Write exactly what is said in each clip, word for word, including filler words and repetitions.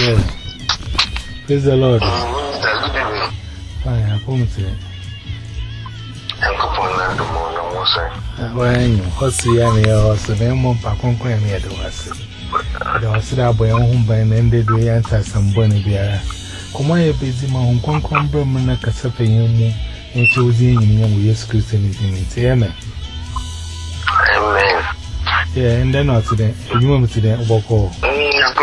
Yeah. Praise the Lord. Fine, I promise you. Why, you hussy, and your hustle, and one pack on cram here to us. The hustle up by home by an ended way answer some bonny beer. Come on, a busy man, come come, Berman, a casape, and choosing in with Christianity. Amen. Amen. Yeah, and then not today. You want me to then walk off. Yeah,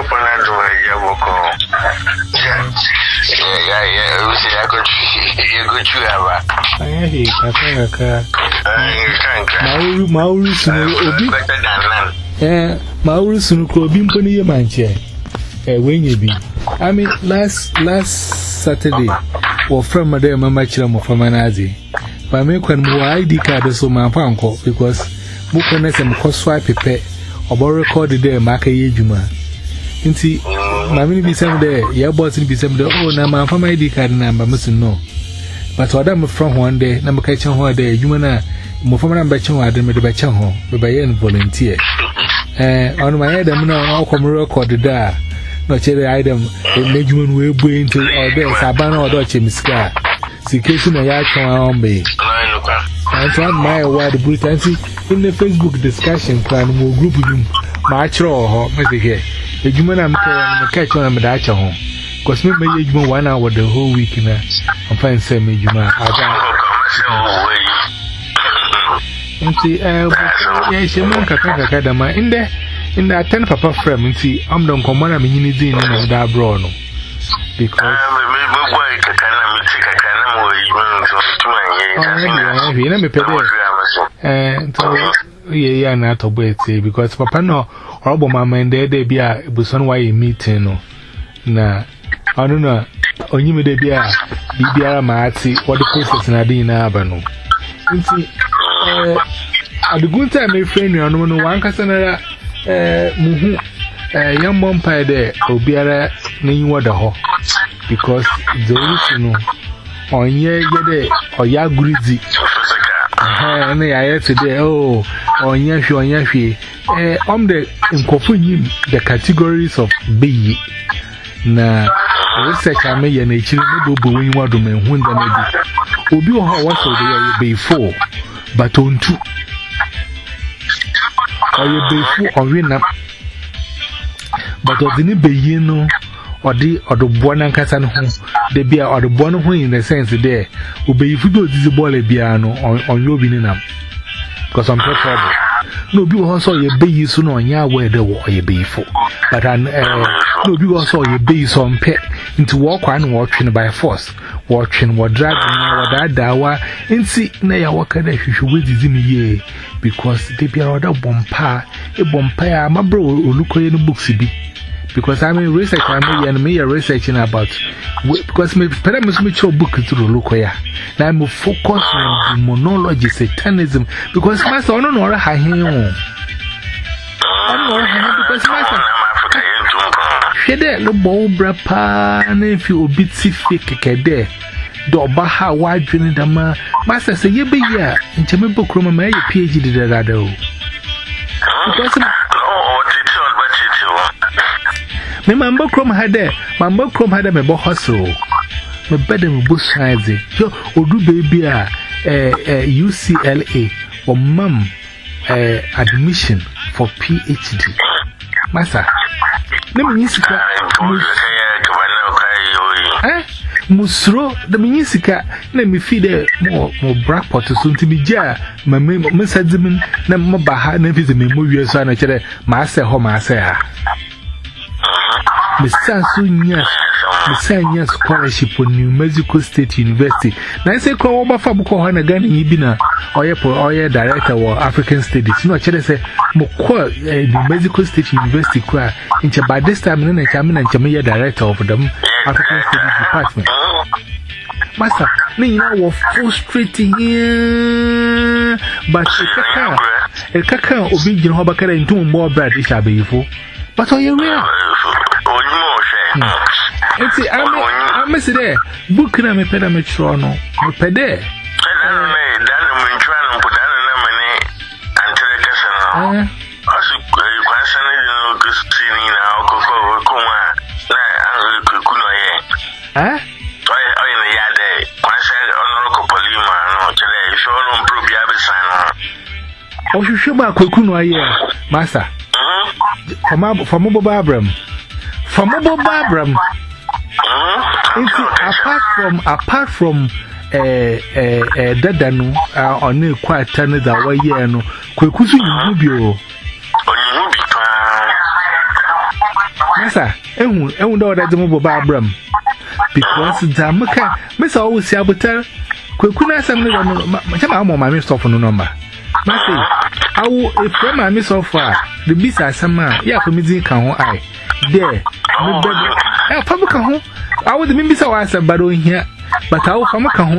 yeah, yeah. We say I could you could you have I hear I think a car. Mauru Mauru Sunu better than none. Eh, Mauru Sunu Krobim Pony Manche. Eh, when you be. I mean, last last Saturday, or from Madame Machram from Manazi. But me when more I D card so my uncle because Bukanes and Coswipe Pepe or recorded there, Maka Yejuma. Inti, Mammy be some there, your boss in be some there. Oh, now my family I D card number must know. But what I'm from one day, number catching one day, you wanna move from a batchon, I didn't be batchon home, but by any volunteer. Eh, on my head, I'm not all come recorded there. Not cherry item, a legion will bring to all there, Sabana or Dutch Miska. Secretion a yard on me. And to admire why the Britancy in the Facebook discussion plan will group him, March or Messiah. The human I'm catch on a Dacha home. Because me may you one hour the whole week in a fine semi Juma. And see, uh, she won't Kakadama in there in that ten papa frame and see, I'm don't come on a mini din in that brown. Because let me pay and yeah, not obey because Papa no, Robo Mamma and there they be a buson way meeting. Na, I don't know, on you may be a Bibiara Mati or the process in Adina Abano. At the good time, my friend, you know, one Casanara Muhu, a young bumpire there, Obiara, name what the ho because the reason on ye or ya greedy. And I had today, oh, on Yashi, on Yashi, I'm the incorporating the categories of B. Na research I made an H. When you want to make when the maybe will be how what they before, but on two or you before or win up, but or the Bayino. Or the or the Buana Casan home, the beer or the Buana home in the sense there will be if you do this ball a piano on on your binam. Because I'm trouble. No, you also your baby soon on your way the war you be for. But I no, you also your baby on pet into walk one watching by force, watching what dragging what that dawa, and see, nay, I walk at you should wait is in ye because they be a other bompa, a bompa, my bro, look in the books be. Because I'm a research, I'm a me researching about because my parents made your book to look here. Now I'm focused on the monology, satanism, because my son don't know how he on. I don't know because my son, she did the bow brapa, and if you bit sick, there, do baha wide dreaming the ma. Master say, you be here, and Jimmy Book room, my PhD did that. Because me mambo chrome had there, mambo chrome had a book hustle. My bedroom bush size, yo, or do baby a U C L A or mum admission for PhD. Massa, let me use eh? Musro, the Minisika, let me feed a more more black pot soon to be jar. My Miss Admin, Namma Baha, never the memory son, Master Homa say. Mister Sunya, Mister Scholarship on New Mexico State University. Now I say, call over Fabuko Hanagan in Ibina, or your director or African studies. No, I say, Moko, New Mexico State University, cry. By this time, I come in and Jamaica director of the African Studies Department. Master, me now frustrating here, but a caca, obedient Hobaka and two more bad, it shall be full. But are you real? It's I'm a there. Book na me peda me trono. Me pede. Oh, you should my cocoon, Master. From Bob Abram. From Bob Abram. Apart from, apart from, eh, eh, eh, Dadanu, uh, on the quiet tennis away, no, Quakusu, you Master, and we know that the Bob Abram. Because Jamaica, Miss always say, I would tell Quakuna something on my miss off on the number. Master, I will, if from my miss off the beast are some man, yeah, for me, can I there. I probably come home. I would be so I said, but here, but I will come home.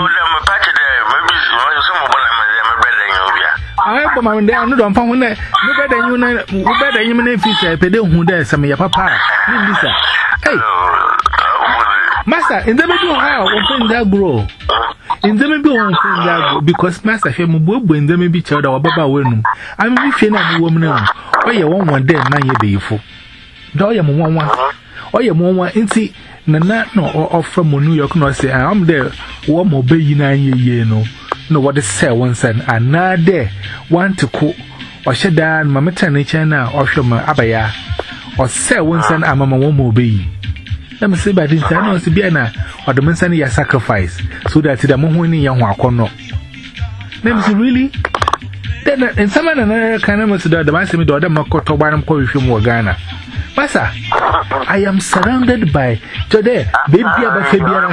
I have my day, I'm not found there. No better you know, better you may fish a pedal who there, some of your papa. Hey, Master, in the middle of how open that grow. In the middle of that grow, because Master Hemu Bobo in the maybe child or Baba Wenum. I'm a feeling of woman now. Oh, you want one day, nine year beautiful. Do you want one? Oh, you want one in see. Nana no or from New York, no say, I'm there. One more baby nine year, no. No, what is say one son, and now there. One to cook or shut down my maternity now, or show my abaya. Or say one son, I'm a one more baby. Let me say, but in time, no, Sibiana, or the man your sacrifice, so that the moment in young Wakono. Let me say, really? Then, in some other kind of the man said, the Makoto Banam call you more Ghana. Massa, I am surrounded by today, baby, Abafibia.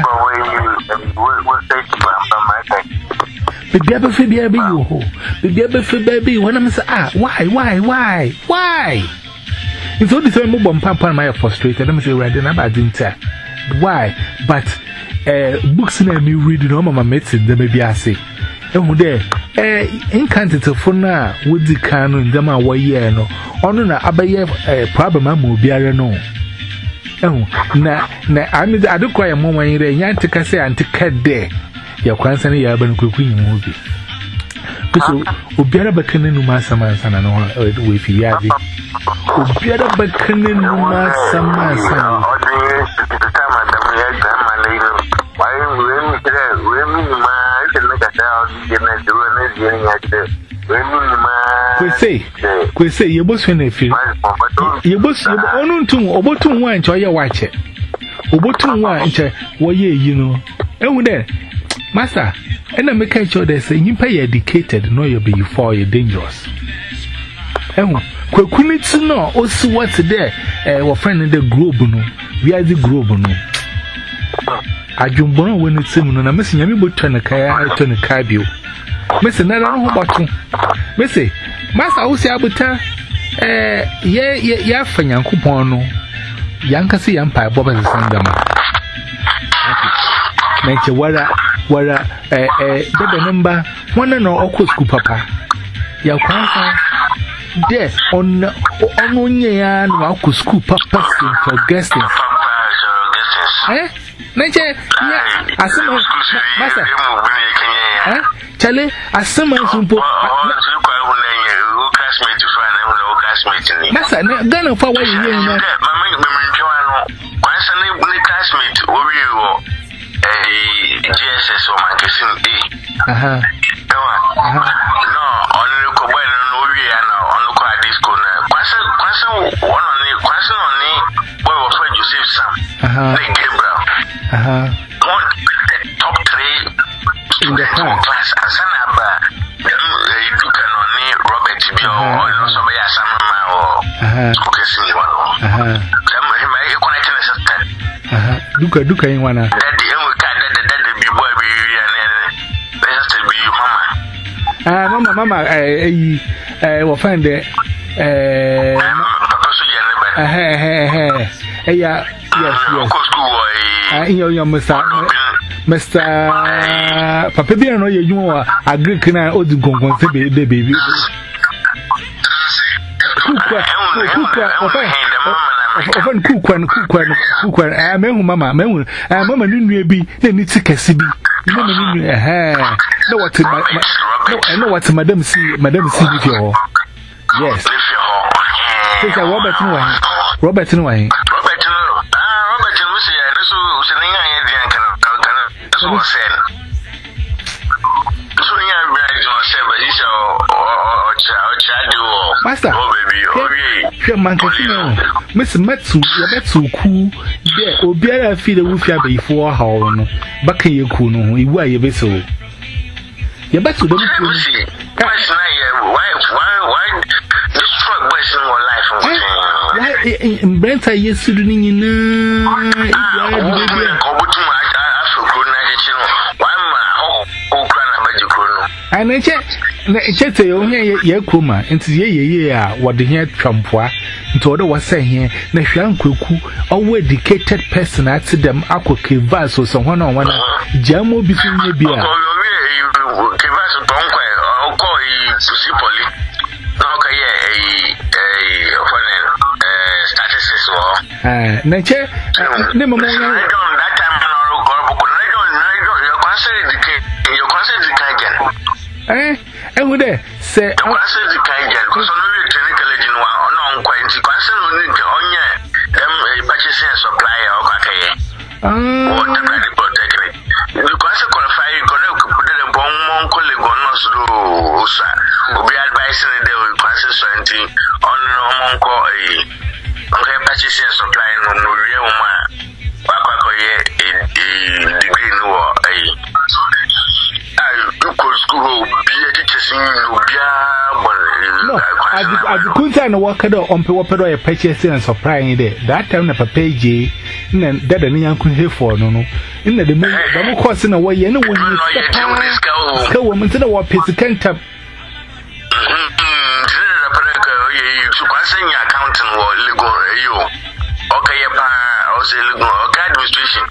Baby, Abafibia, baby, Abafibia, when I'm saying, ah, why, why, why, why? It's all the time, Mobom Pampa, my frustrated. Let me say, right now, I didn't tell. Why? But, uh, books in a new reading, no, my mates, the baby, I say. And there, eh, incantative for now, with the canon, the man, why, yeah, no, on an abaye problem, I'm will be a no. Oh, na, na, I mean, I don't cry a moment in the Yantica say, and to cat there. Your grandson, you have been cooking movie. So, Ubiara Bakanin, Massa Mansan, and with Yavi. Ubiara Bakanin, Massa Mansan. We say, we say, you both when if you you both on to Obotum one to your watch it. Obotum one, what ye, you know. And there, Master, and I make sure they say you pay educated, no, you'll be before you're dangerous. And Quakunit to know also what's there, our friend in the globe, no, we are the globe, no. I jump on when it's similar, and I'm missing a little turn a car, I turn a cabio. Mister Nana, I don't know about you. Missy, Master, I will say, I will tell, eh, yeah, yeah, yeah, for young coupon, Yankasi Empire, Bob and Sandama. Make you what a, what a, eh, eh, the number, one and all, of course, papa. Your grandfather, there, on, on one year, and I could scoop up for guesting. Eh? Nature, I said, Master, eh? Charlie, I summon some poor Master, Ghana for what you know. Once a new classmate, or you a G S S or magazine E. Aha. No, on the Coban and Oriana on the quiet disco. Question one on the question on the boy of Fred Joseph Sam. Aha. Gabriel. Aha. One top three in the class. Asanaba, you can only Robert to be or somebody as a mamma or focusing one. Aha. My connection is a aha. Duka Duka in one. That the young cat that be boy and let's be mamma. Ah, Mama, Mama, I will find it. Eh, eh, eh, eh, eh, yeah, yes, yes. Ah, in your Mister Mister Papa, be no, you are a Greek can I old gon baby, baby. Often cook one, cook one, cook one. I mean, Mamma, Mamma, and Mamma didn't be, then it's a cassidy. No, what I know what Madame see, Madame see with you. Yes. Take a Robert Noy. Robert Noy. So, Master, here, Mancasino, Miss Matsu, Yabatsu, Ku, there, Obiara feed a woofia before how, Baka Yakuno, you wear your vessel. Yabatsu, don't see. Why, why, why, this truck wasting your life? In Brenta, yes, you and I check, check the only year kuma, and see ye, yeah, what the hair trampois, into other was saying here, Nashan Kuku, a dedicated person at them, Aqua Kivas or someone on one, Jamo between the beer. Kivas or Tonque, or call you to see Polly. Okay, a statistics or uh, nature, never mind. I don't that time, I don't consider your consider eh, and with that, say, I was the kind of because on the technical engine one on quite question on it, them purchasing supplier or what the credit protecting. The question qualify you connect with the bomb on colleague on us do, sir. Will be advising the question twenty on Monco a purchasing supplying on the real man. Wakakoye in the green war a school be education no I couldn't and work on Pewapero a purchasing and supplying there. That time of a page and that an young could hear for no no. In the demand, course in a way, anyone go woman to the war piece of can't tap. Accounting or legal you okay, also legal administration.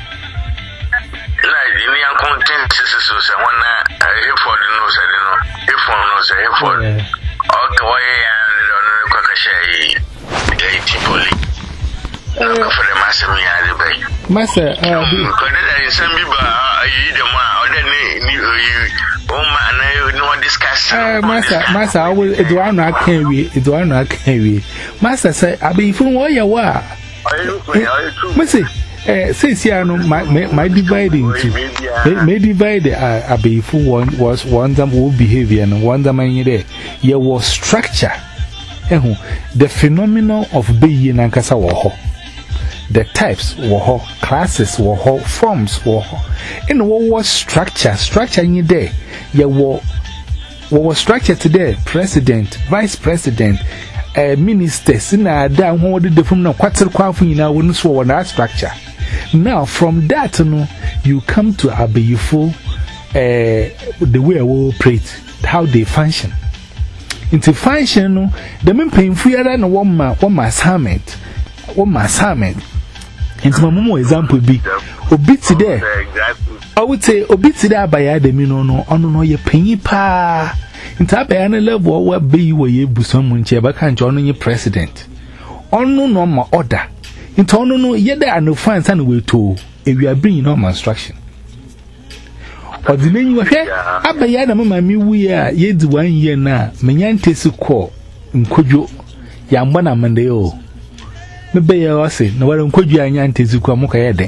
Like in the content sisters, I want to hear for the nose, I don't know if one knows a hear for okay, and on the Cockashay Poli for the master. Master, uh, some people are either or then you, oh man, no discuss. Master, Master, I will, it will not carry, it will not carry. Master said, I'll be from where you are. Master. Eh, says here, no, my my dividing to may divide a be full one was one them will behavior and one them in there. There was structure. The phenomenon of being and Kasa Waho. The types were classes were forms were in what was structure, structure in there. There were what was structure today, president, vice president. Uh, ministers in a down what did the from no quarter quaffing in our so on that structure. Now, from that, no, you come to Abeyufo, uh, the way I will operate, how they function. Into function, no, the main painful than one ma one ma assignment, one ma assignment. Into my more example be Obiti there. I would say Obiti there by Adam, no, no, no, no, you penny pa. Into a banner level where be you were ye buson cheba can't join your president. On no normal order. Into no no yet there are no fans anyway too if you are bringing on instruction. Or the name you are here, Abayana Mamma me we are yet one year now, Menyantes call in Kojo Yambana Mandeo. Maybe I say, no one could you and Yantes who come okay.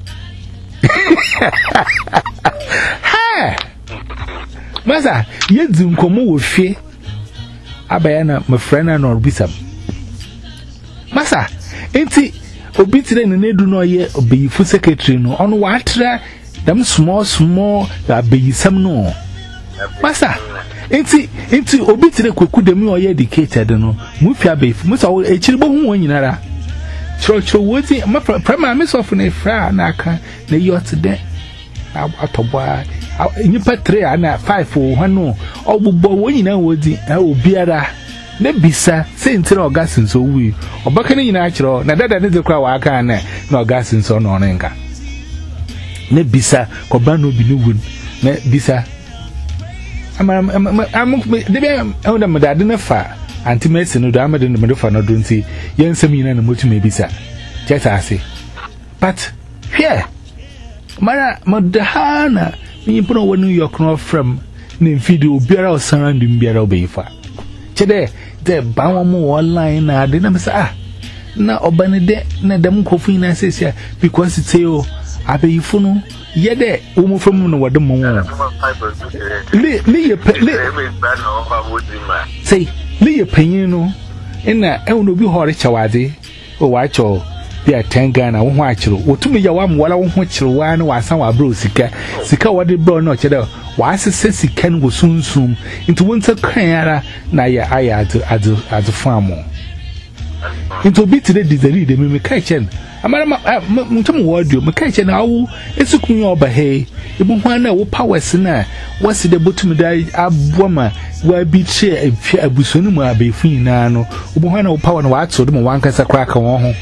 Ha! Master, yet Zoom come with fear. Abayana, my friend, and or Bissam. Master, ain't it? Obiti and Nedu no ye obey for secretary no on watra them small small that be some no. Master, ain't it? Ain't it? Obiti kuku dem no ye educated no. Mufia be musa o echiribo hu wonyinara. Church woti ma prema me so for na fra na aka na yot de atoboa nipa three na five o hanu obubo wonyina wodi e obiara ne bisa se ntira ogasin so wi obaka ni nyina akiro na dada ne zekwa wa aka na na ogasin so no nka ne bisa ko ba no bi ni wun ne bisa ama am de be on da medade ne fa anti mesi no da amade no me fa no do nti yensem nyina na motu me bisa cheta ase but here mara modahana mi put one New York no from ne video biara o surrounding biara obeyifa chede de bawo online na de na me say ah na obane de na dem kofu na sesia because it say o abeyifo no ye de o mu from no wode mo le le ye le say Lay penino, and I will be horrid chawadi, or watch all. Be a ten gun, I won't watch you. What to me, your one, what I won't watch you, one or some of Bruce Sika, Sika, what the bro not yet. Why says he can go soon soon into winter crayara, Naya, I had to farmer. Into bit today, did the read the Mimikachin. A madam, Mutum word you, Micachin, owl, it's a queen over hay. You won't know what power sinner. What's the bottom die a woman where beat share a busunuma be free nano, who power and what so them one cast a crack on home.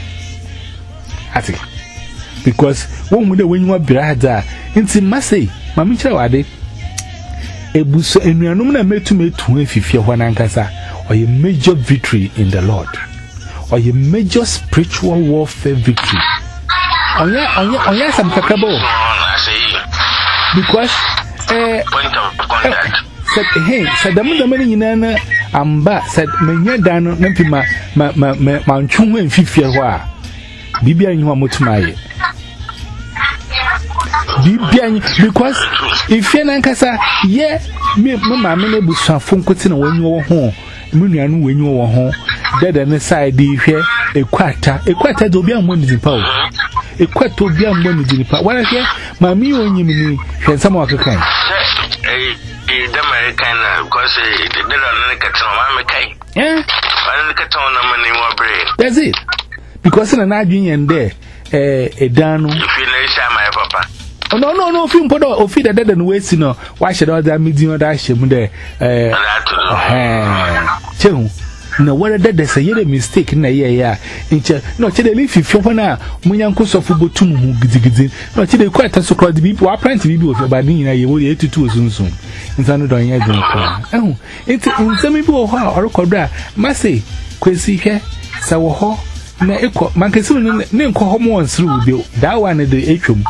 Because one would when you are brother, into Massey, Mammy Chawade. A bus and your nominal made to me to if you fear one ankasa, or a major victory in the Lord, or a major spiritual warfare victory. On ya, on ya, on ya, some cacabo. Because, eh, said, hey, said the mother many in Anna, and bat said, Menya Dano, Nempima, ma, ma, ma, Manchung and Fifia. Bibi and you are much my because if you're not casa, yeah, me, mamma, many books are from cutting when you are home, Munian when you are home, dead and aside, here, a quarter, a quarter to be a money in power, a quarter to be a money in power. What I hear, Mammy, when you mean, and some of the kind. Because they don't look at yeah, I look at on money more brain. That's it. Because in an Adrian there, a Dano. You feel my papa. Oh, no, no, no, film put or feed a dead and waste, you know. Why should all that medium dash him there? Eh, no, what a dead is a year mistake in a year, yeah. No, till they leave you for now. Munyanko of football to move gizzy. No, till they quite a so called people are trying to be with your body in a year, eighty two soon soon. In San Antonio, oh, it's in some people who are cobra. Must say, Quincy here, Sawaho. Na eko mankesu ne nko homo ansru bio that one the atwom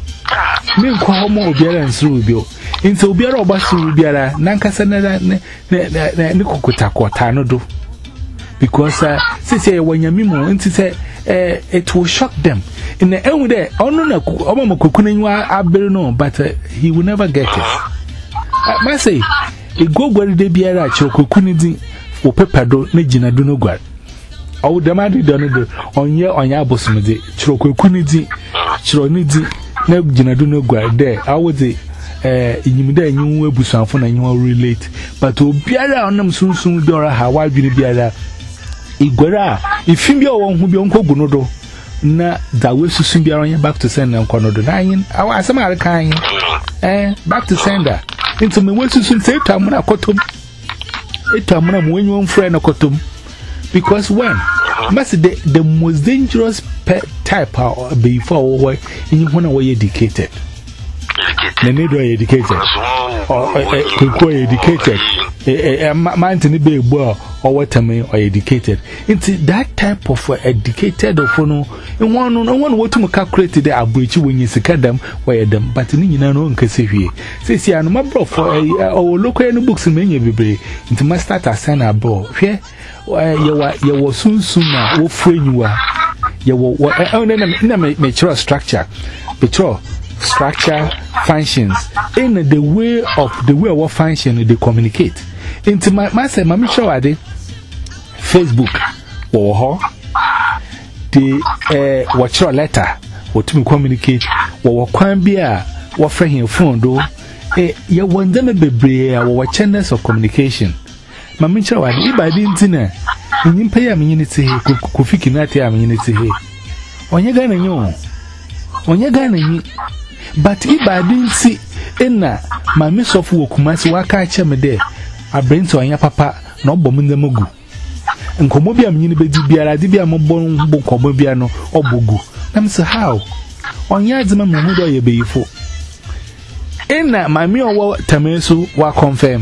ne nko homo obiara ansru bio nti obiara obasu biara nankasa na ne ne ne kokuta kota no do because uh, say wanyami mu nti say uh, it will shock them in the end there ono na omo kokunanwa abere no but uh, he will never get it uh, ma say e gogwari de biara a chokokuni din wo pepado na gina do no gwar. Oh, the man did on on your on your bosom, the Chrokunidi, Chronidi, no Ginaduna Guard there. I would say, eh, in the new Busan phone and you will relate. But to be around them soon soon, Dora, how I will be around. Igora, if you be one who be Uncle Gunodo, na that will soon be around back to send Uncle Nine. I was some other kind, eh, back to sender. Into me, will soon say, Tamuna Kotum. It Tamuna, when you friend of Kotum. Because when must the the most dangerous type of before when you want to be educated, the need to be educated, or educated, a man to be able or what I mean or educated. Into that type of educated of no, and one no one want to calculate the average when you see them where them, but in no one can say here. Says here, my bro for our local books in many every into my start as an abroad. Here. You were you were soon sooner, what frame you are. You were in a mature structure, mature structure functions in the way of the way of function they communicate. Into my master, Mammy Shawade, Facebook, or the watch your letter, what to communicate, or what be a what friend your phone do. You want them to be our channels of communication. Mammy Shawade, if I didn't dinner, you pay a minute here, Kufiki Nati a minute here. On your gun and you, on your gun and you. But if I didn't see Enna, my miss of Wokumas, Waka Chamade, I bring to your papa, no bombing the Mugu. And Comobia Minibedi Biara, Dibia Mobon, Bocomobiano, or Bugu. I'm so how? On Yadsman Mudo, you be for Enna, my mere Tamesu, wa confirm.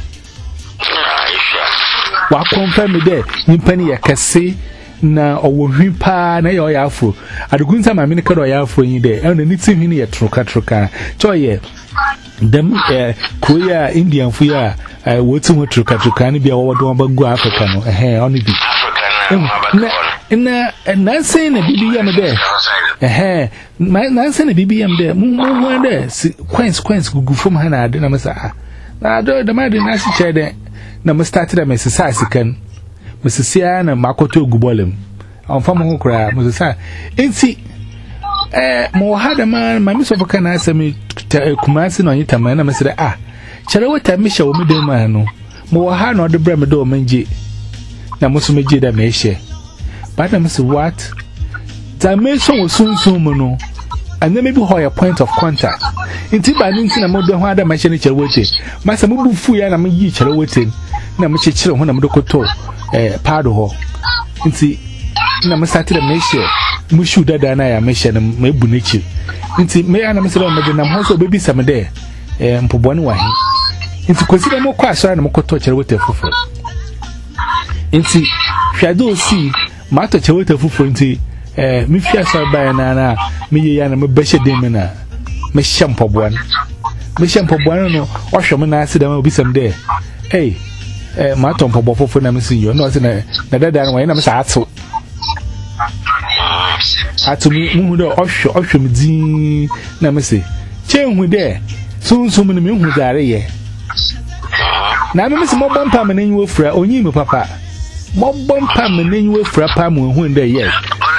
Wa confirm me there, Nimpany a casse. Na owo hwipa na ye oyafo adugunsa ma me kado oyafo yin de e na niti hwini ye troka troka choye dem eh koya indian fu ya wotu mo troka troka ni bia wo do bagu africa no eh oni bi na na na say na bibi yam de eh na say na bibi yam de mu mu de quench quench gugu fom ha na ade na mesa na do de ma de na si che de na me started a exercise can Missia na makoto gubolem on farm home cry Mrs. Insi eh mo had a man my miss of can answer me Kumasi on it man I said ah chere what me show me de man no mo ha no de bra me do menje na musumeje da me share but I say what that me so soon soon no and then maybe how a point of contact inti ba ni ntina mo do ho ada ma chere chere wote masa mo bu fu ya na me yi chere wote na me chere ho na me do koto eh pado ho nti na me start the me share mu shu dada na ya me share na me bu nechi nti me ana me se do me de na ho so baby sam de eh mpobone wa hi nti consider mo kwa so na mo koto chere wote fufu nti hwado si ma to chere wote fufu nti eh mi fia so ba na na me ye ya na me beshe dem na me shampobone me shampobone no o hwe me na ase da ma obi sam de hey eh ma to mpobo fufu na me si yo no se na na dada na wa na me sa ato ato mi mu do o hwe o hwe me din na me se che hu de sunsun ni me hu dare ye na me se mo bompa me nanyi wofra onyi me papa mo bompa me nanyi wofra pa mo hu de ye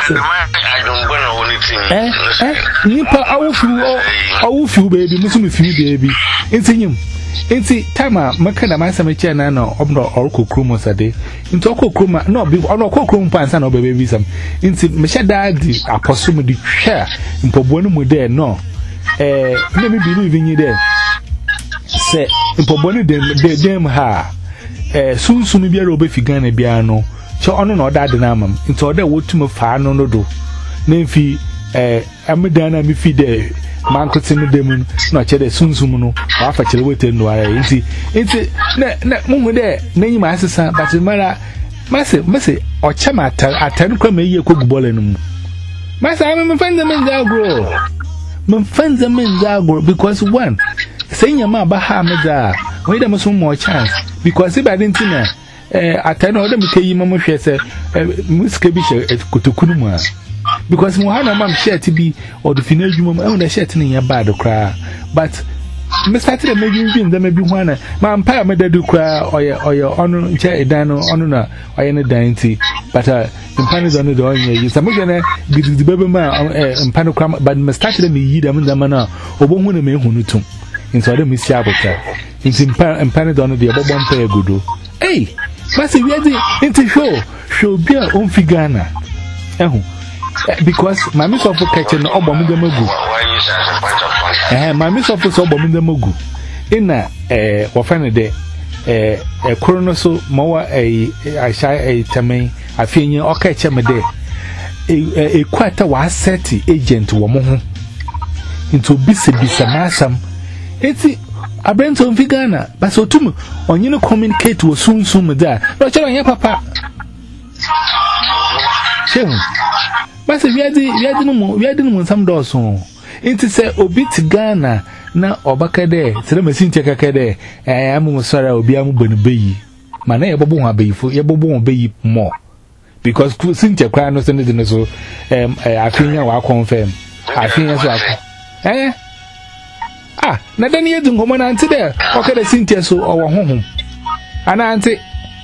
eh eh nipa awufu awufu baby musu me fi baby ntinyim nti tama maka na masa me che na na obno orkokrum sade nti okokrum no bi ono okokrum pansa na obaby sam nti me sha dadi apostle me di hwa mpobo no mu de no eh me me believe in you there se mpobo no dem dem ha eh sunsun biara obefi Ghana bia no che ono na oda de na amam nti oda wotum fa no no do na mfi eh amedana mi fi de mankote no dem no che de sunsun no wa fa chere wote no ara nti nti na na mu de na nyima asesa but mara mase mase ochema atar atar kwa me ye kogubole no mu mase am me fanza me ngagro me fanza me ngagro because one say nyama ba ha me da we dem so more chance because if I didn't know eh atar no dem keyi mama hwe se muske bi she kotokunu mu a because mo hana mam shirt bi or the final juma e na shirt ni ya bad kra but me started to make you them be one ma mpa me dadu kra oye oye onu nche edan no onu na oye ne dan ti but mpa ne don do onye yi some gene gidi bebe ma mpa no kra but me started me yi dem dem na obo hu na me hu no tum nso de me si aboka nti mpa mpa ne don de obo mpa egudo eh masi we dey nti show show bia on fi Ghana ehu because my miss of kitchen obo mu dem agu eh my miss of so obo mu dem agu ina eh wo fa ne de eh eh korono so mawa eh asha eh tamen afenye oka che me de eh kwata wa set agent wo mo ho into bise bise masam eti abrento mfi Ghana but otum onye no communicate wo sunsun da no chere onye papa shehu basi wiadi wiadi no wiadi no nsam doso enti se obi ti Ghana na obaka de tere masintia kaka de eh amu sora obi amu bonu beyi mana ye bobo ho abeyifo ye bobo ho beyi more because sintia kwa no se ne so em afinya wa confirm afinya so akọ eh ah na dani yedu ngomo na anti de oka de sintia so owo honhom ana anti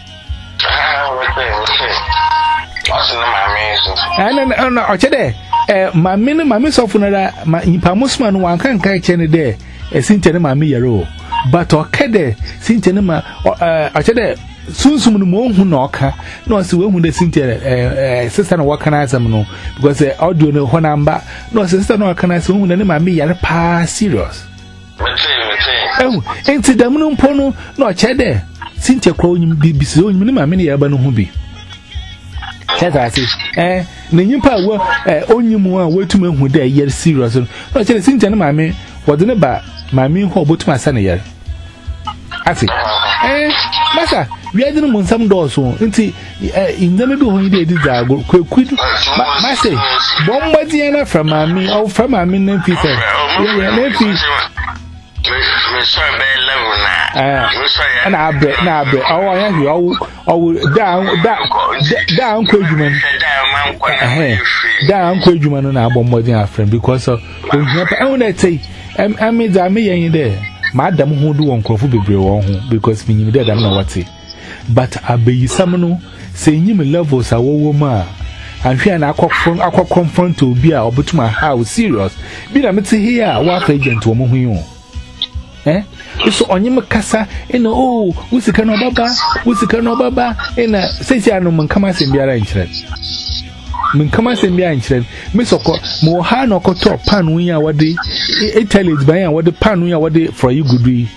ana ana ochede eh mami ne mami sofu na ma nyipa musman wan kan kan chene de e sinche ne mami yero but okede sinche ne ma ochede sunsum no mo hu na oka no se we hu de sinche eh sister na waka na asem no because audio no ho namba no sister na waka na asem hu ne mami yare pa serious eh enti dam no mpo no na ochede sinche kwa onyim bibisi onyim ne mami ne yaba no hu bi Chazasi eh na nyimpa wo eh onyimu a wetum ehu de yer serious no chere sinja na mame wode ne ba mame ho botum asa na yer afi eh masa wiade no monsam do so nti eh indame bi ho ide di zago kwekudu masa bomba di na from mame o from mame na fi se ye na fi me so be level na me so ya na abre na abre awo ya hi awo awo down down kwedwuma eh down kwedwuma no na abombodin afrem because of ohia pa ehun na tei am me da me yen de ma adam ho du won krofo bebre won ho because me nyim de adam na wate but abeyi samno say him levels a woma and here na akwa akwa confront obi a obutuma how serious bi na meti here wa agent wo mo hu eh so onyem kasa ina oh wusika no baba wusika no baba ina say say anu man kama sem biara nkyere min kama sem biara nkyere me soko mo ha na okoto pan wi a wode italy ban a wode pan wi a wode for you gudu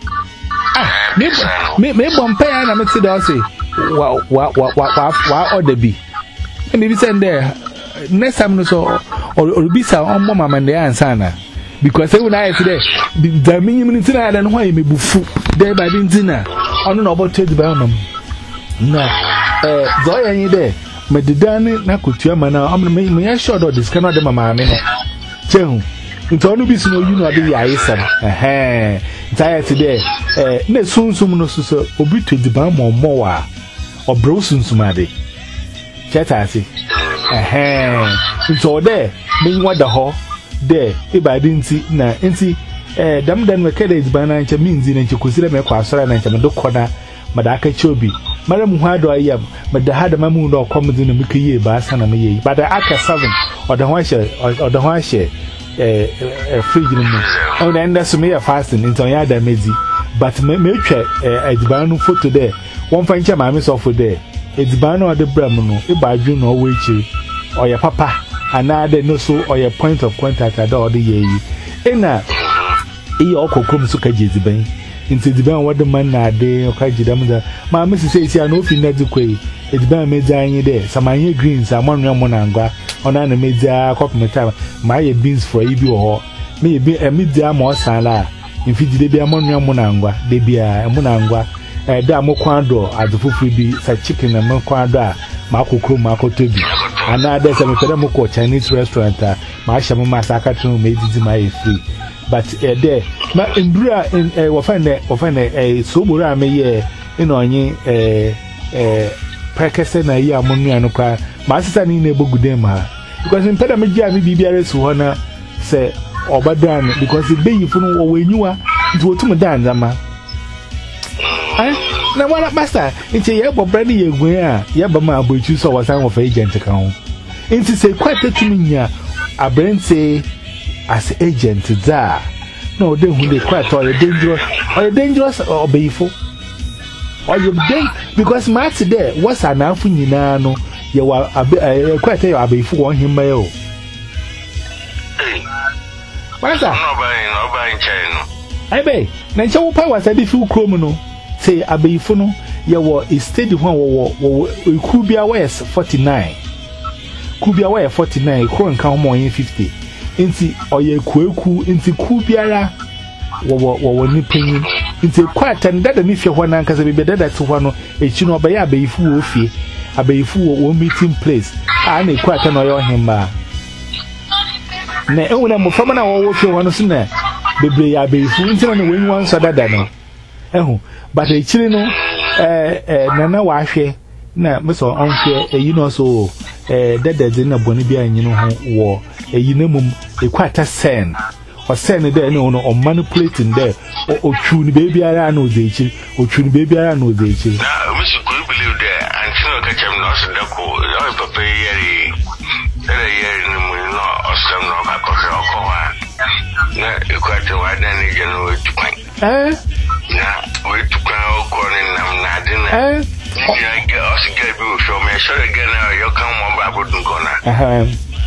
ah me me me bompa ya na meti da say wa wa wa wa wa order bi maybe send there next time no so or be sa on mama man there ansana because say when I say the minimum thing I don't why me bufu there by the dinner on no about trade by mam na eh zo yan there me didane na kotua mana am me me sure do this cannot the mama me chehu nto no bi so no you no dey ya isam eh eh ntaya today eh na sunsum no so obi trade by mom mo wa obro sunsum ade chetasi eh eh nto there me wada ho there iba dinti na enti eh dam dan me kada izbana nche minzi na nche kusire me kwa asora na nche me dokona madaka chobi mara mu hado ayam mada hada mamu do komzi na mike ye ba sana me ye but aka seven oda ho ahye oda ho ahye eh fridge ni mu on na nda so me ya fasting nti ya da mezi but me me twa izbana photo there one fan nche ma me so for there izbana ode bram no iba adwu no wo echi oya papa another no so or your point of contact at all the year. Ena e okokrom so ka jeziban nti diban wode man na ade o ka jidam da ma me se say no fi na dikwai ediban meja anyi de samanye greens amonwe mo na ngwa ona na meja kop meta ma ye beans for ibi ho me bi e meja mo sala infi jide bi amonwe mo na ngwa de bia mo na ngwa e da mo kwado adufufuru bi sa chicken na mo kwado a ma kokrom ma kotobi ana there some pere mo ko Chinese restaurant ma sha mo masaka tun me didi ma e free but eh there ma ndura eh wo find wo find eh so buru am ye ina onye eh eh prekese na yi amonu anu kwa ma sisa ni na ebogudem ha because in pere me gia me bibiare su ho na se obadan because be yifu no wo wenyiwa nti wotum dan zama eh na wala master nti ye bobra ni ye gwen a ye ba ma abochu so wasan wo fa agent kan ho nti say quite to nya abrente as agent da no dey hu dey quite or dangerous or dangerous obeyfo or you dey because match there what's an afu nyina no ye wa quite your obeyfo won himma yo master no buy no buy chino ai be na nche wo pa wasa di fi krom no say abeyifo no ye wo e steady ho wo wo ku bia wes forty-nine ku bia we forty-nine kro nka ho mo fifty nti oye kueku nti ku biara wo wo wo ni panyin nti kwata ndada ni fie ho na nka se be dada te ho no echi no obaye abeyifo wo fie abeyifo wo meeting place a na kwata no yo himba na enwuna mo fama na wo wo fie ho no so na bebre ya abeyifo nti na we nwan so dada no ehu but echiri no eh eh nana wa hwe na meso onhwe eyi no so eh dada de na boni bia anyi no ho wo eyi na mum ekwata sen o sen de na no o manipulating there o twu ni baby ara na o de echiri o twu ni baby ara na o de echiri na me so could believe there until no catch him no so da ko o papa yeri there yeri ni mu no o sam no ka ko se o ko wa na ekwata wa da ni je no tukwan eh na we tukwan o ko ni nam na de na eh ya ga o si ga bi o show me sure again you come on ba bodun ko na eh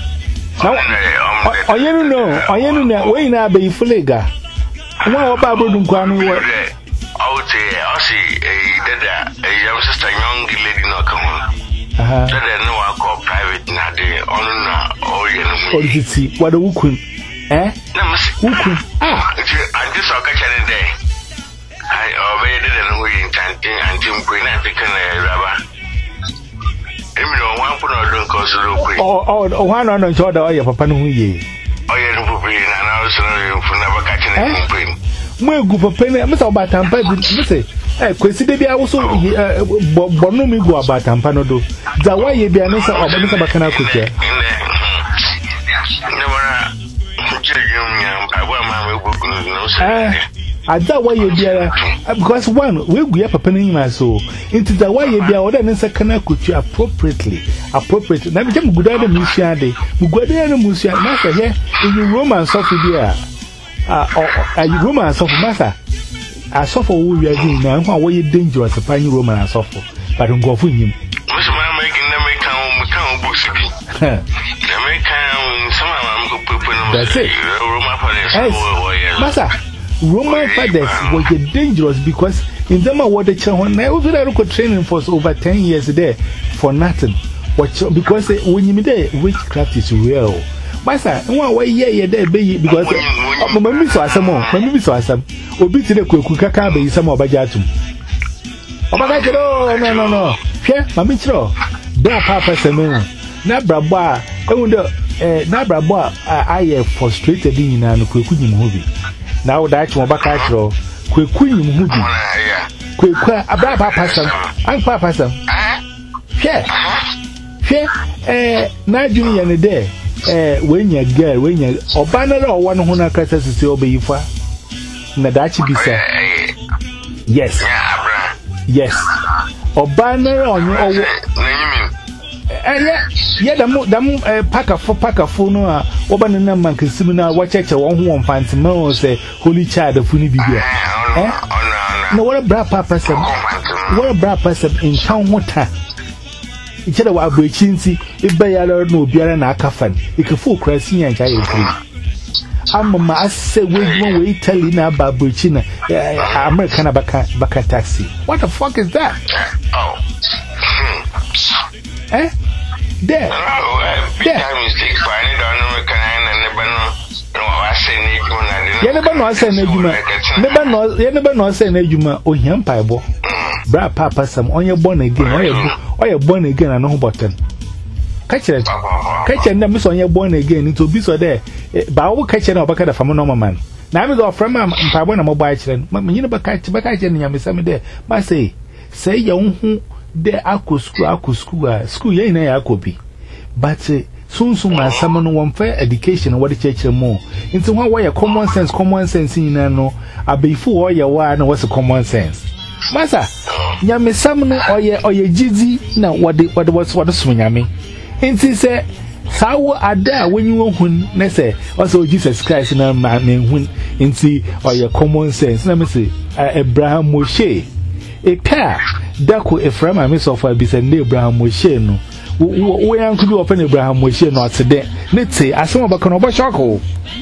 now oyenu no oyenu na we na abeyifo lega nwa wo ba bodun ko anu wo out here o si eh dada eh your sister young lady no come aha dada no wa ko private na de onu na o ye no oditi wada wukun eh na mas wukun ah anti so ka chane de ai o be dada no yin tanti anti mpo na pikan na raba emiro wan pu no don ko so ro kwe oh oh wan no no choda oye papa no huye oye no pu bi na na so no fu na ba ka chane mpo mo egu papa ne me so batampa bi me say eh kwesi de bia wo so bonu mi gu abatampa no do za wa ye bia no sa obani sa bakana kotia ne mara chejum nya pa wa ma me gu no so Ada why you be because one we go up happening my so into the why you be order and second could you appropriately appropriate na me jam good ada musia de mugwade na musia na say here in romance of there ah ah romance of master asofo wo wi adi na ho wo ye dangerous pan romance asofo but ngo fu nyim musu ma making na me kan mo kan bo sibi na me kan sama ma mo pepe no that's it Roman fathers wo ye master Roman fathers were dangerous because in them what the children now we are training for over ten years there for nothing. Because when you there witchcraft is real. Master, one way yeah there be because maybe so some more, maybe so some. Obi to the kukaka be some of Bajatum. Oh no no no. Here, Mammy Tro. Bra Papa Semen. Na braba, I wonder eh na braba I am frustrated in an kukunim movie. Now that's one back at all. Quick queen, Moody. Quick, about Papa Sam. I'm Papa Sam. Share. Share. Eh, now Junior and a day. Eh, when you're girl, when you're or banner or one who not catches to obey you for Nadachi be said. Yes. Yes. Or banner on you. Eh, yeah, yeah, the mo, the mo, eh, packer for packer for no, open and man can see now watch it. One who won't find some more say, Holy Child of Funny Bidia. Eh? No, what a bra papa person, what a bra person in town water. Each other were breaching, if by other no beer and a coffin, it could full crazy and I agree. I'm a say, wait one way telling about breaching American Baka taxi. What the fuck is that? Eh? There. There. You never know I say Nejuma. Never know, you never know I say Nejuma or him piebo. Bra papa some on your born again, or you're born again and no button. Catch it. Catch it, miss on your born again into be so there. But I will catch it up a from a normal man. Now I'm going from my Pabona mobile children. You never catch back again, Yamisami there. My say, say young who. There I could school, I could school, school, yeah, I could be. But soon, soon, my someone one fair education, what the church more. Into one way, a common sense, common sense in no, I be fool or your wine, what's a common sense. Master, Yammy Salmon or your or your jizzy, now what the what was what the swing at me. And she said, Sour are there when you won't win, say, also Jesus Christ and a man win into or your common sense. Let me say, Abraham Moshe. A car, Daco, a friend, I miss of be send Abraham Moshe. No, we could do open Abraham Moshe not today. Let's say, I saw about Conoba Choco.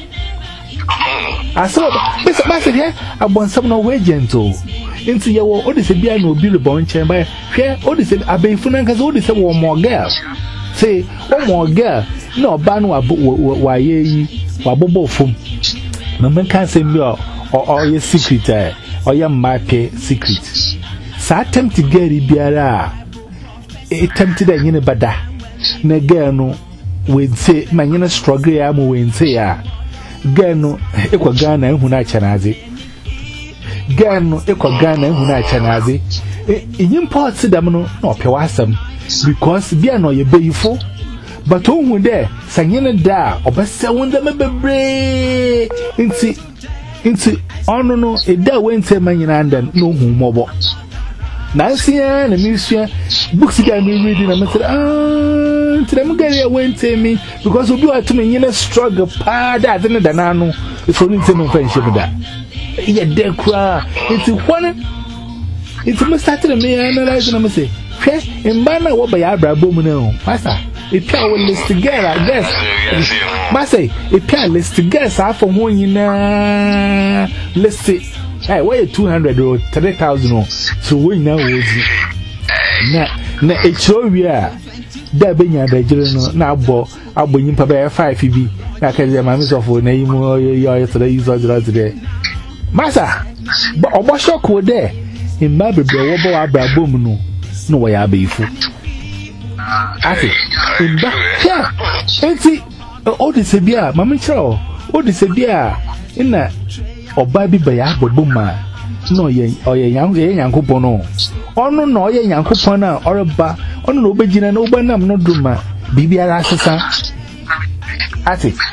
I saw this master here. I want some no way gentle. Into your old is a beer no Billy Bone chamber. Here, all this I be funan because all this one more girl. Say, one more girl. No, Banwa, why ye, Wabobo fum. No man can't say me or or your secret or your market secret. Sa attempt gari biara attempt da nyine bada na girl no we say ma nyine struggle ya mo we say ya girl no ekwa Ghana ehu na achanaze girl no ekwa Ghana ehu na achanaze enyim parts da no na opewa asam because bia no ye beyifo but ohu there sa nyine da obese wonda mebebre nti nti ono no eda we ntse ma nyina ndan no hu mobo Nancy and Monsieur books can be reading and said, ah, to them get went to me because we do to me in a struggle. Pa that and the nano is only ten friendship with that. Yeah, dead cry. It's one. It's a start to me analyzing and say, in banner what by Abra Boomino, Master. It can list together, I guess. Master, it can list together. I from one you know, list it. Hey, why two hundred or three thousand? So we now would na na echowia da benya da jire no na abo abonyin pa ba five bi na ka je mami sofo na yimu yo yo three use odro today masa obo shock wo there in ma bebe wo bo abrabom no no wo ya abefu ati in ba yeah enti o de se bia mami chiro o de se bia ina oba bi ba ya gbogbo no ye oye yan ye yankopon no onu no oye yankopon na oreba onu no obegina na obanam no duma bibiara asesa ati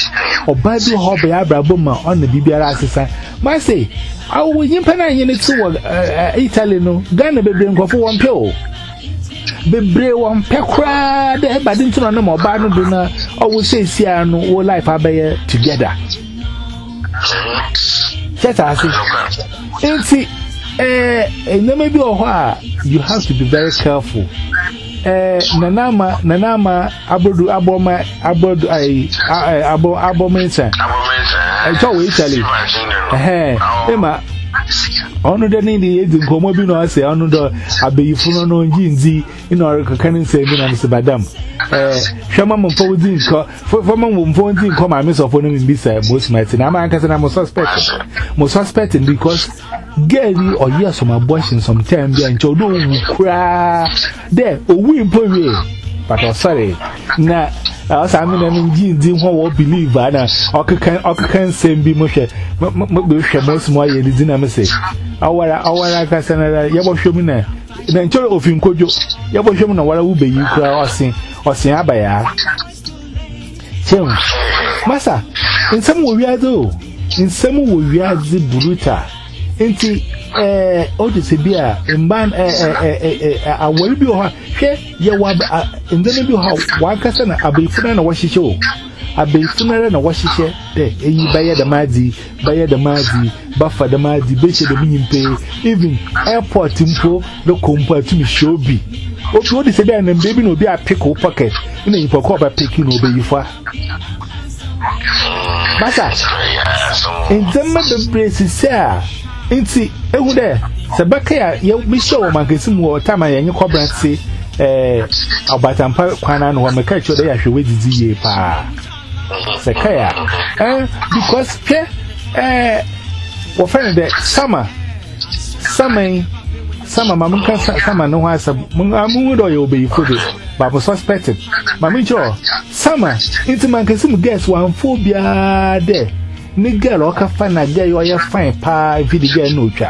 oba bi ho be abrabo ma on na bibiara asesa ma say awo nyimpa na anye ne tu wo Italy no Ghana bebre nkofo won pe o bebre won pe kra de ba din tuno na mo ba no do na owo say sia no wo life abaye together Chet asi enti eh na maybe o ho you have to be very careful eh nanama nanama abodu aboma abodu ai abo abomensa abomensa eh to we Italy eh ema onu de ni di edi nkomo bi no ase onu do abeyifu no no njinzi ino kakani se bi na se badam eh hwema mo mpo di nko foma mo mpo di nko ma me so fo no mi bi say most might na ma anka se na mo suspect mo suspect because girl or yes some abortion sometime be and chodo kura there owu impowe but I'm sorry na asa mi na njinzi ho wo believe na okakan okakan sem bi mo hwe mo be hwe mo smo aye di na me say awara awara ka se na ye bo hwe mu na na nchoro ofin kojo ye bo hwe mu na wara wo be yi kura osin osin abaya chem masa nsem wo wiazo nsem wo wiazi buruta enti eh odise bia mban eh eh eh awari bi ho hwe ye wa ndene bi ho wa kasa na abefuna na wahihye o abefuna na wahihye de eyi baye da madi baye da madi bafa da madi beche da binyimpe even airport mpo the kompa to me show bi obi odise bia na baby no bi a pick up pocket ina yipa ko ba pick no be yifa masa ndema be brace sia Inti ehu de sebeka ya ye bi show magazine wo tama ya nye kobranse eh abatampa kwana no meka cho de ya hwe wedidi ye pa sekaya eh because ke eh wo friend de summer summer summer mamun kan summer no ha sab mun amu do ye obeyi fodo ba mo suspected mamun cho summer inti magazine guess one phobia de ni girl o ka fa na girl yo ye fine pa video girl no twa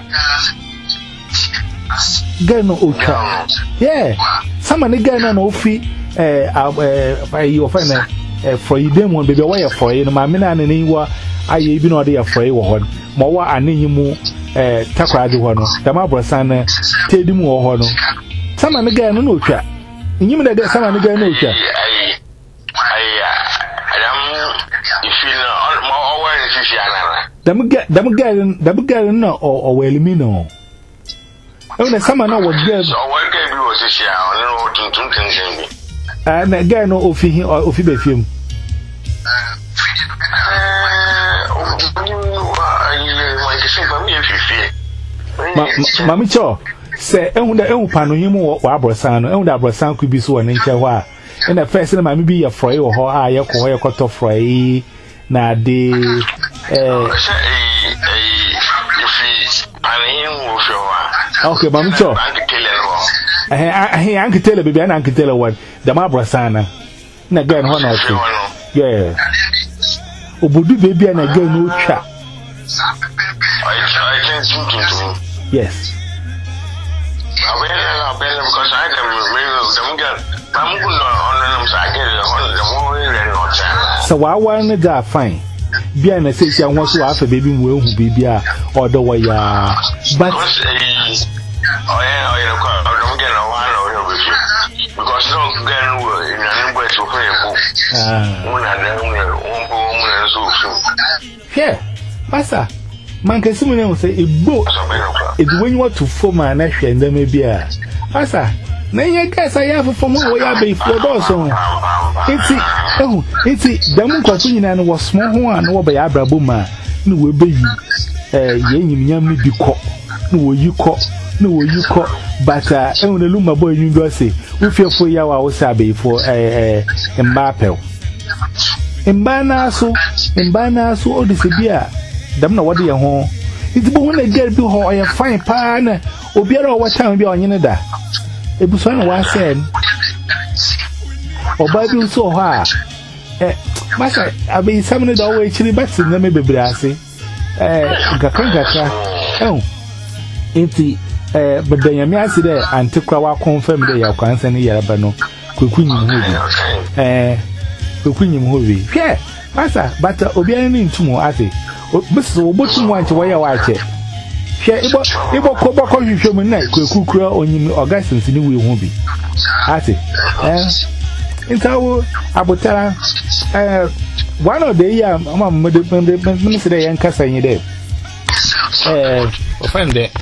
girl no otwa yeah some ni girl no ofi eh eh you find eh for you dem one baby why you for you no ma me na ne wa aye bi no de ya for you wo ho mo wa anenyi mu eh takwa de ho no da ma brosan na tedi mu wo ho no some ni girl no no twa nyim na de some ni girl no twa Dam get dam get dam get no or or well me no. Oh, the summer no was good. So what can be was this year on no to to and again no of him or of the film. Mammy Cho say, and the old pano him or Abrosan, and Abrosan could be so an inch a while. And the first time I may be a fray or how I call a cut of fray. Na de eh okay mami cho eh eh anke tele baby ana anke tele one the mabra sana na gan ho na otu yeah obodu baby ana gan no twa yes so wa wa na ga fine bia na say sia won so afa baby mu ehu baby a odo wa ya but oh yeah oh yeah ko don't get no one no because no get no in an boy to play book ah una na una on bo mu na so so yeah pasa man ka simu na say egbo it when you want to form an ahwe and then maybe a pasa na ye guys I have for mo ya be for do iti ehu iti damu kwatu nyina no wo small ho an wo be ya brabo ma no we be yi eh ye nyimnyam ni bi ko no wo yi ko no wo yi ko but ehu na luma boy nyu do say wo fiefo ya wa wo sa be for eh eh mbapel mbana so mbana so odise bia dam na wode ye ho iti bo na girl bi ho ye fine pa na obiara o wata bi onyene da ebuso na wa said oba bi so ho a eh masa abi samne da wo echiri bati na me bebre ase eh gakan gaka eh enti eh bedanya mi ase de antikra wa confirm de ya kwanse ne yaraba no kwekunyim ho bi eh kwekunyim ho bi hwe Masa, but Obian into more, I say. Mister Obotum want to wear a watch. Share Ibo Ibo Kobako, you show me night, Kukura on you, Augustins in the way won't be. I say, eh? In Tower, Abotara, eh, one of the year, Mamma, the minister, and Cassan, you there. Eh, offend